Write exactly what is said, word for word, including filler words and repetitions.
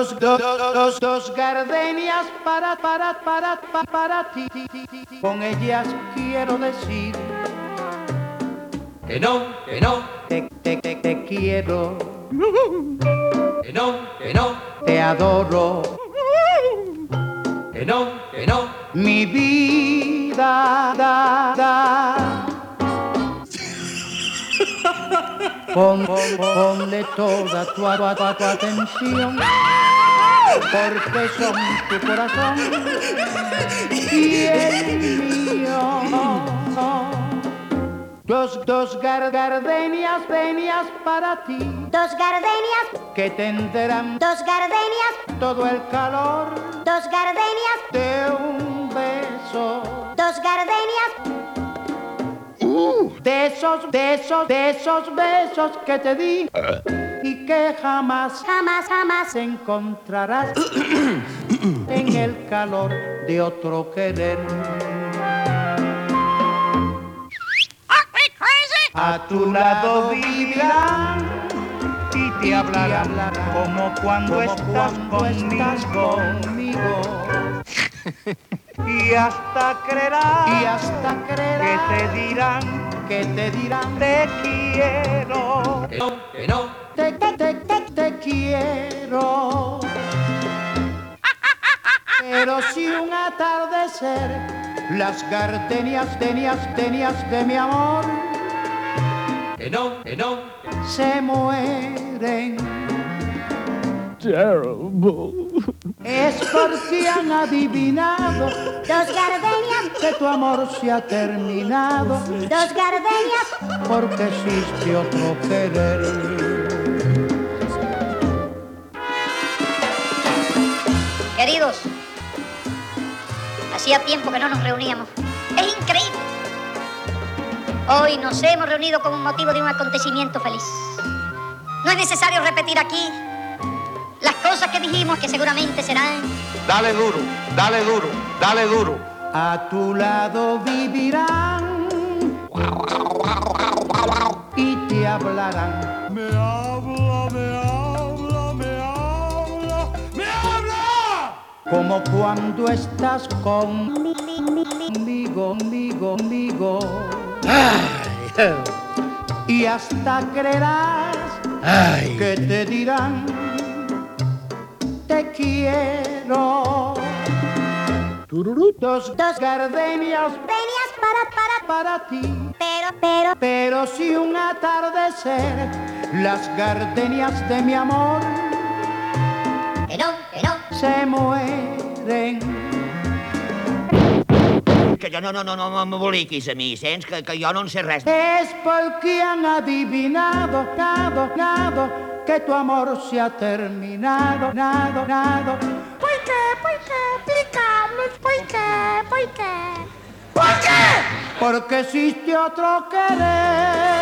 Dos, dos, dos, dos gardenias para, para, para, para, para ti. Con ellas quiero decir que no, que no, te, te, te, te quiero, que no, que no, te adoro, que no, que no, mi vida, da, da. Pon, pon, ponle toda tu, tu, tu, tu atención, porque son tu corazón y el mío. Dos, dos gar, gardenias, venias para ti. Dos gardenias Que tendrán Dos gardenias todo el calor Dos gardenias de un beso. Dos gardenias Uh, de esos, de esos, de esos besos que te di y que jamás, Jamás, jamás encontrarás en el calor de otro querer. A tu lado vivirán y te hablarán como cuando estás conmigo. Y hasta creerán, y hasta creerán que te dirán, que te dirán te quiero, que no, que no, te, te, te, te, te quiero. Pero si un atardecer las gardenias, tenias, tenias de mi amor que no, que no, se mueren, Terrible. es porque han adivinado Dos gardenias que tu amor se ha terminado, Dos gardenias porque existe otro querer. Queridos, hacía tiempo que no nos reuníamos. Es increíble. Hoy nos hemos reunido con motivo de un acontecimiento feliz. No es necesario repetir aquí las cosas que dijimos, que seguramente serán. dale duro, dale duro, dale duro. A tu lado vivirán y te hablarán. Me habla, me habla, me habla, me habla. Como cuando estás conmigo, conmigo, conmigo. Ay, Y hasta creerás ay. que te dirán te quiero. Tururú. Dos, dos gardenias Gardenias para, para, para ti. pero, pero, Pero si un atardecer las gardenias de mi amor que no, que no. se mueren. Que jo no, no, no, no m'emboliquis a mi, sents? Que, que jo no en sé res. Es porque han adivinado, nado, nado, que tu amor se ha terminado, nado, nado. ¿Por qué? ¿Por qué? Explicarnos, ¿por qué? ¿Por qué? Porque existe otro querer.